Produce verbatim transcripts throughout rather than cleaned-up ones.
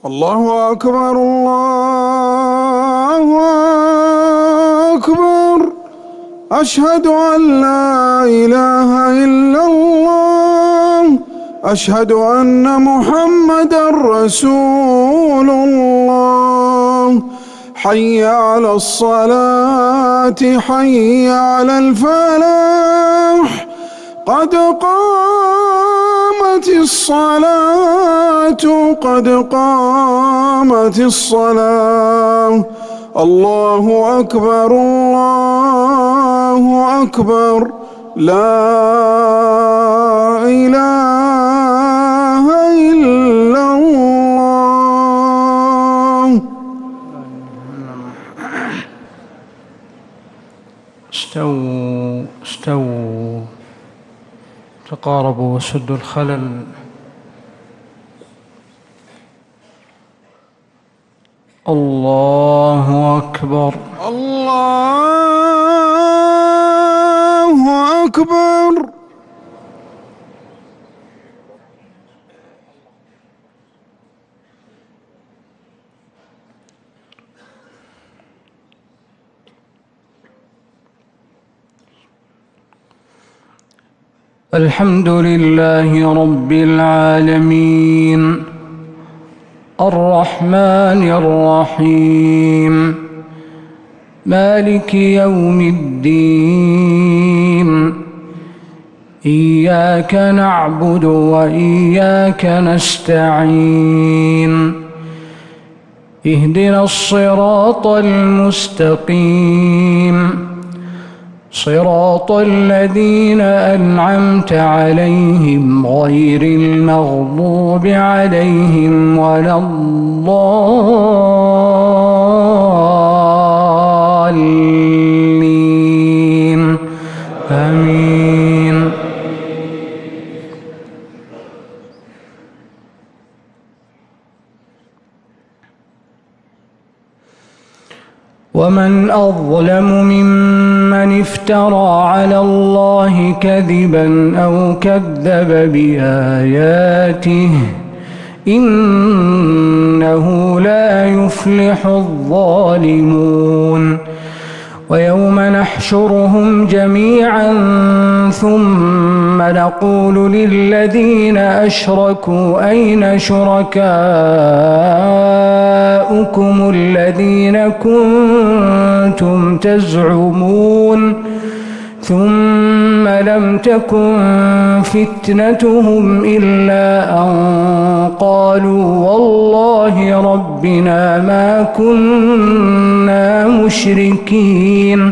الله أكبر الله أكبر. أشهد أن لا إله إلا الله. أشهد أن محمدًا رسول الله. حي على الصلاة حي على الفلاح. قد قامت الصلاة قد قامت الصلاة. الله أكبر الله أكبر. لا إله إلا الله. استووا استووا تقاربوا وسدوا الخلل. الله أكبر الله أكبر. الحمد لله رب العالمين الرحمن الرحيم مالك يوم الدين. إياك نعبد وإياك نستعين. اهدنا الصراط المستقيم صراط الذين أنعمت عليهم غير المغضوب عليهم ولا الضالين. آمين. ومن أظلم ممن افترى على الله كذبا أو كذب بآياته إنه لا يفلح الظالمون. ويوم نحشرهم جميعا ثم نقول للذين أشركوا أين شركاؤكم الذين كنتم تزعمون ثم لم تكن فتنتهم إلا أن قالوا والله ربنا ما كنا مشركين.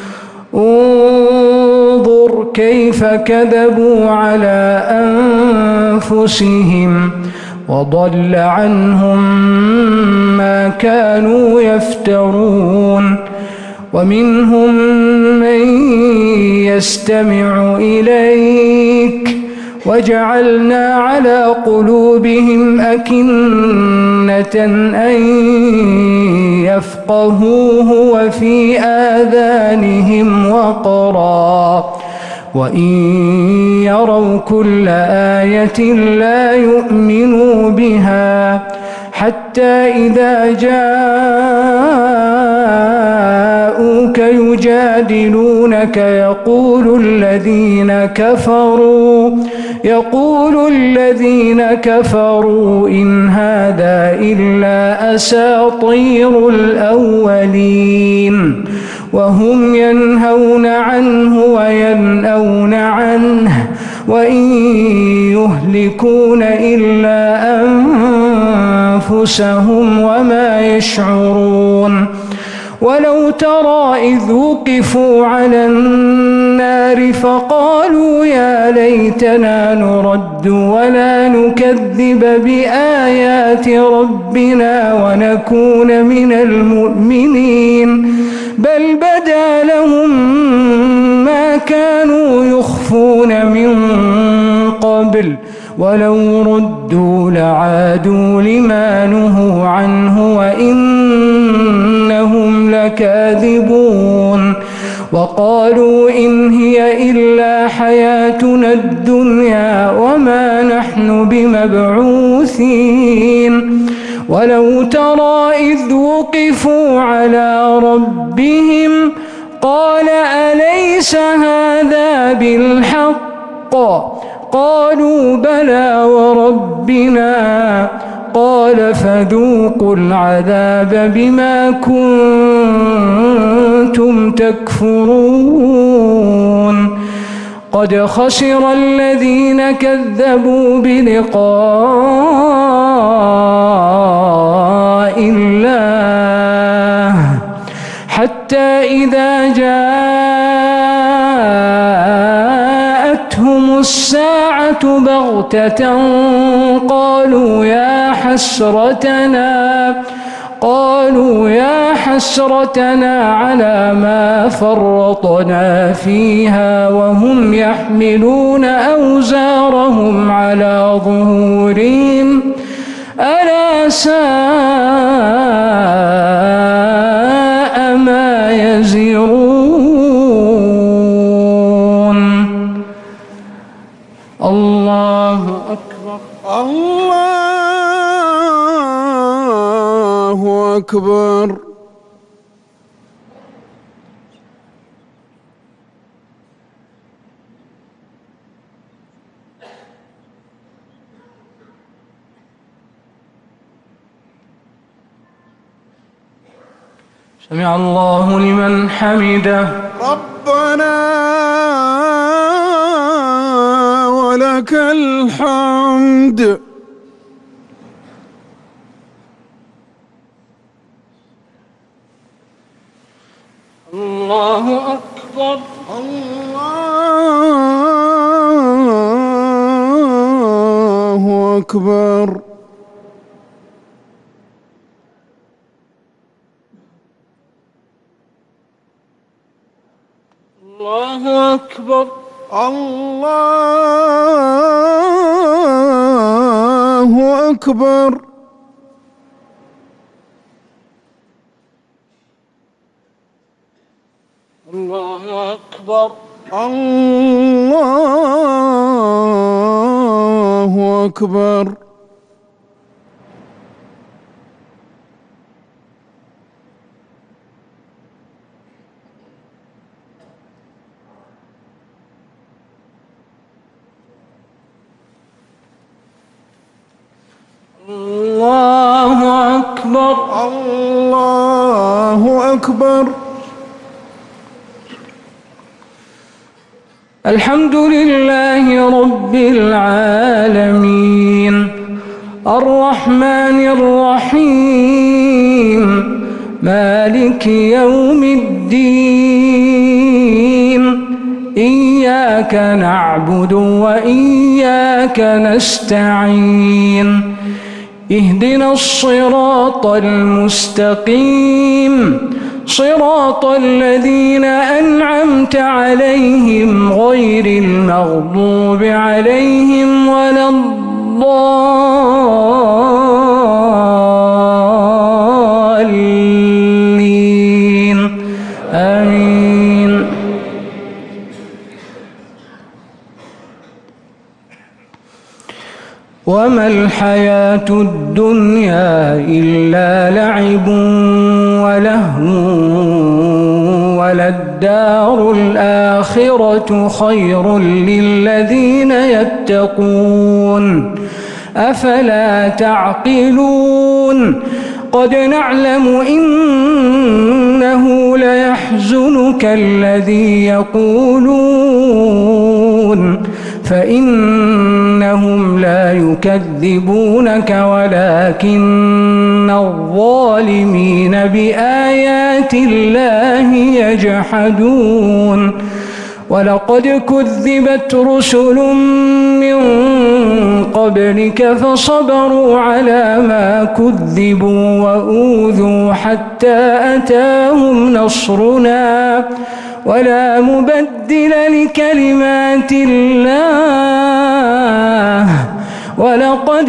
انظر كيف كذبوا على أنفسهم وضل عنهم ما كانوا يفترون. ومنهم من يستمع إليك وجعلنا على قلوبهم أكنة أن يفقهوه وفي آذانهم وقرا وإن يروا كل آية لا يؤمنوا بها حتى إذا جاءوك يجادلونك يقول الذين كفروا يقول الذين كفروا إن هذا إلا أساطير الأولين. وهم ينهون عنه وينأون عنه وإن يهلكون إلا أنفسهم وما يشعرون. ولو ترى إذ وقفوا على النار فقالوا يا ليتنا نرد ولا نكذب بآيات ربنا ونكون من المؤمنين بل بدا لهم ما كانوا يخفون من قبل ولو ردوا لعادوا لما نهوا عنه وإنهم لكاذبون. وقالوا إن هي إلا حياتنا الدنيا وما نحن بمبعوثين ولو ترى إذ وقفوا على ربهم قال أليس هذا بالحق قالوا بلى وربنا قال فذوقوا العذاب بما كنتم تكفرون قد خسر الذين كذبوا بلقاء الله حتى إذا جاءتهم الساعة بغتة قالوا يا حسرتنا قالوا يا حسرتنا على ما فرطنا فيها وهم يحملون أوزارهم على ظهورهم ألا ساء ما يزرون. الله أكبر. الله أكبر. سمع الله لمن حمده. ربنا ولك الحمد. الله أكبر. الله أكبر. الله أكبر. الله أكبر. الله أكبر. الله أكبر. الله أكبر. الله أكبر. الحمد لله رب العالمين الرحمن الرحيم مالك يوم الدين إياك نعبد وإياك نستعين اهدنا الصراط المستقيم صراط الذين أنعمت عليهم غير المغضوب عليهم ولا الضالين آمين. وما الحياة الدنيا إلا لعب ولهو وللدار الآخرة خير للذين يتقون أفلا تعقلون قد نعلم إنه ليحزنك الذي يقولون فإنهم لا يكذبونك ولكن الظالمين بآيات الله يجحدون ولقد كذبت رسل من قبلك فصبروا على ما كذبوا وأوذوا حتى أتاهم نصرنا ولا مبدل لكلمات الله ولقد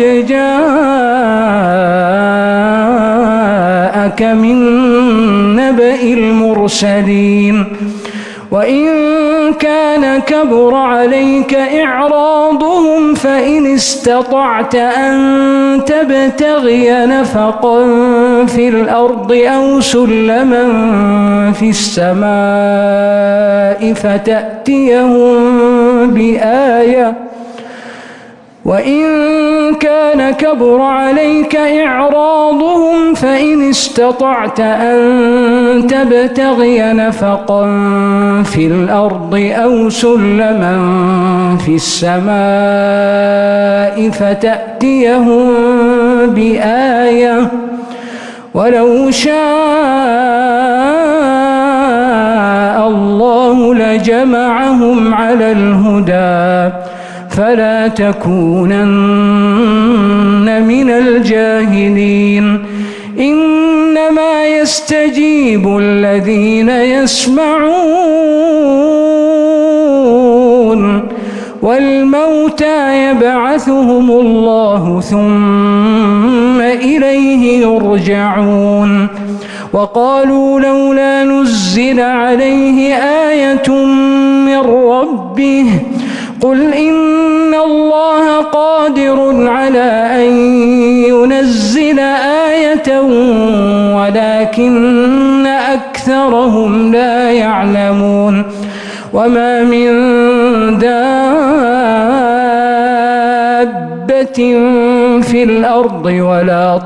جاءك من نبأ المرسلين وإن كان كبر عليك إعراضهم فإن استطعت أن تبتغي نفقا في الأرض أو سلما في السماء فتأتيهم بآية وإن كان كبر عليك إعراضهم فإن استطعت أن تبتغي نفقا في الأرض أو سلما في السماء فتأتيهم بآية ولو شاء الله لجمعهم على الهدى فلا تكونن من الجاهلين إنما يستجيب الذين يسمعون والموتى يبعثهم الله ثم إليه يرجعون وقالوا لولا نزل عليه آية من ربه قل إن الله قادر على أن ينزل آية ولكن أكثرهم لا يعلمون وما من دابة في الأرض ولا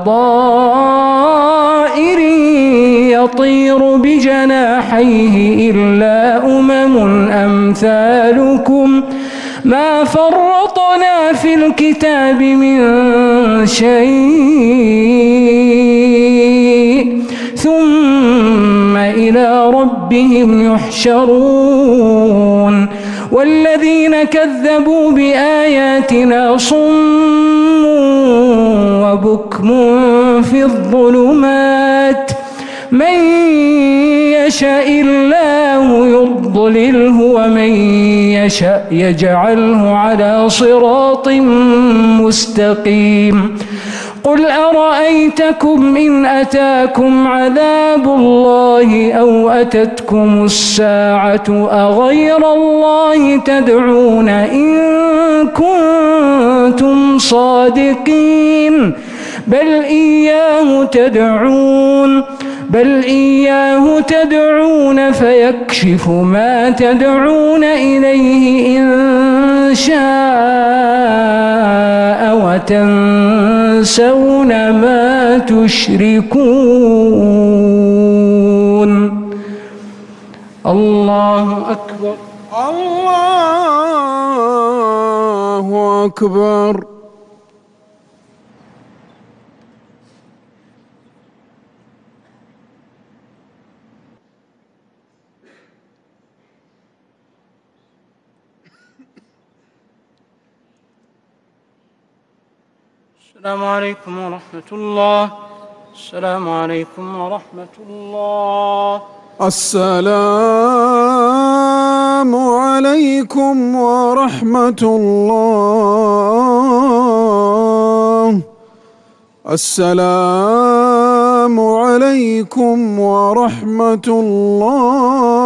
طائر يطير بجناحيه إلا أمم أمثالكم ما فرطنا في الكتاب من شيء ثم إلى ربهم يحشرون والذين كذبوا بآياتنا صم وبكم في الظلمات من يشاء الله يضلله ومن يشاء يجعله على صراط مستقيم قل أرأيتكم إن أتاكم عذاب الله أو أتتكم الساعة أغير الله تدعون إن كنتم صادقين بل إياه تدعون بل إياه تدعون فيكشف ما تدعون إليه إن شاء وتنسون ما تشركون الله أكبر الله أكبر السلام عليكم ورحمة الله السلام عليكم ورحمة الله السلام عليكم ورحمة الله السلام عليكم ورحمة الله